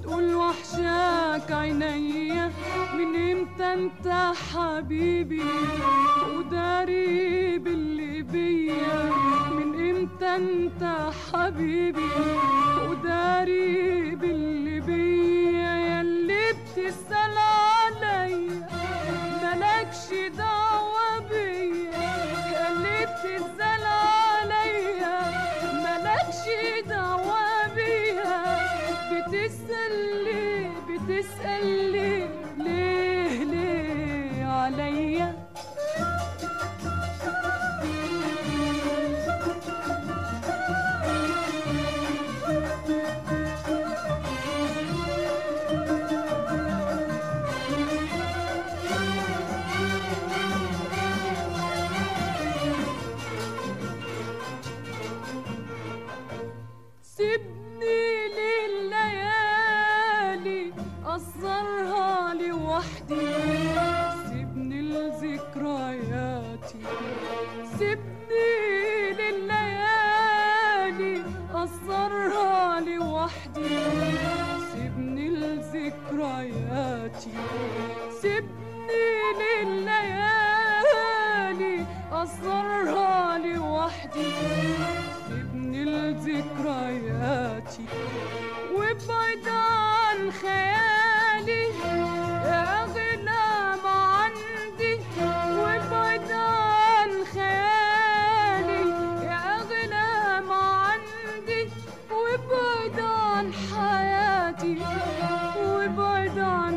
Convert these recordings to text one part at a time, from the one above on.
تقول وحشاك عينيا من امتى انت حبيبي وداري باللي بيا من امتى انت حبيبي وداري باللي بيا ياللي بتسأل عليا مالكش دعوة بيا ياللي بتسأل عليا مالكش دعوة بيا بتسأل ليه عليا سيبني لليالي أصرها لوحدي سيبني لذكرياتي سيبني لليالي أصرها لوحدي سيبني لذكرياتي سيبني لليالي أصرها لوحدي سيبني لذكرياتي وابعد عن خيالي يا أغلى ما عندي وابعد عن خيالي يا أغلى ما عندي وابعد عن حياتي وابعد عن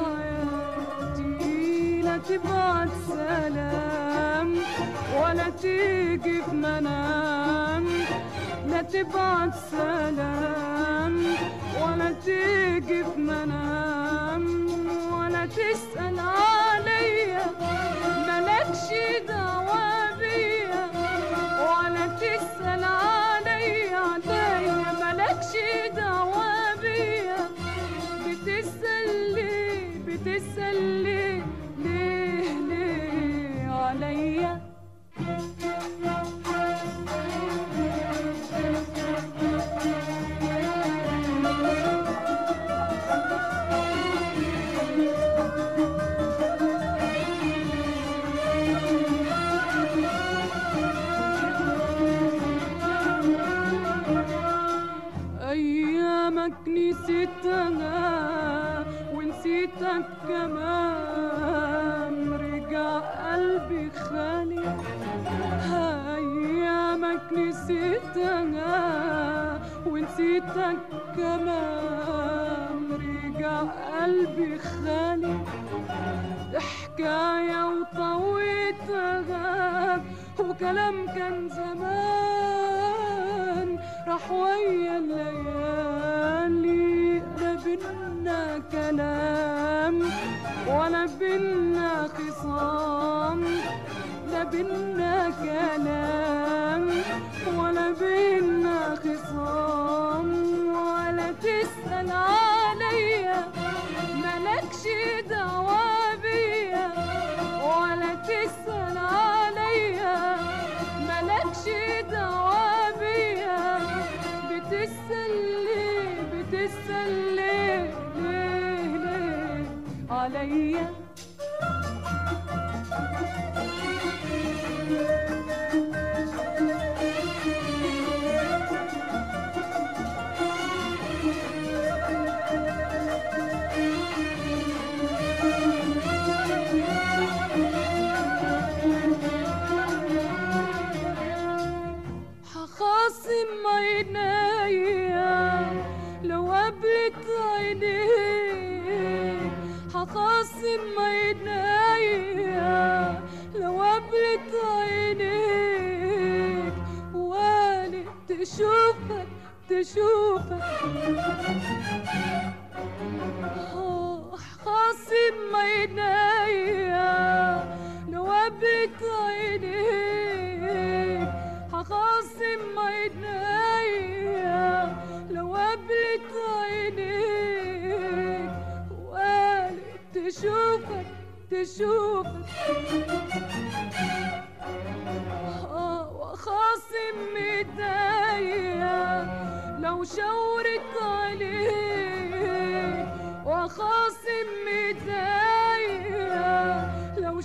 حياتي لا تبعت سلام ولا تيجي في منام لا تبعت سلام ولا تيجي في منام ولا تسأل عليا مالكش دعوة بيا ولا تسأل عليا مالكش دعوة بيا بتسأل ليه عليا أيامك نسيتها ونسيتك كمان رجع قلبي خالي أيامك نسيتها ونسيتك كمان رجع قلبي خالي حكاية وطويتها وكلام كان زمان راح ويا الليالي لا بينا كلام ولا بينا خصام لا بينا كلام ولا بينا خصام ولا تسأل عليا مالكش دعوة بيا ولا تسأل عليا مالكش دعوة بيا بتسأل ليه عليا هخاصم عينيا لو قابلت عينيك هخاصم عينيا لو قابلت عينيك والي تشوفك هخاصم عينيا لو قابلت عينيك هخاصم عينيا لو قابلت عينيك والي تشوفك وخاصم ايديا لو شاورت عليك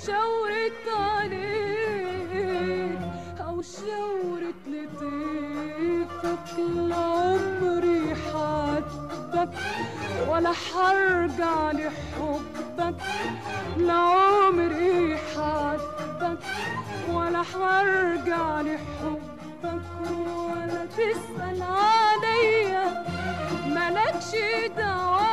شاورت عليك أو شاورت لطيفك، لعمري حبك ولا حرجع لحبك، لعمري حبك ولا حرجع لحبك، ولا تسأل عليا مالكش دعوة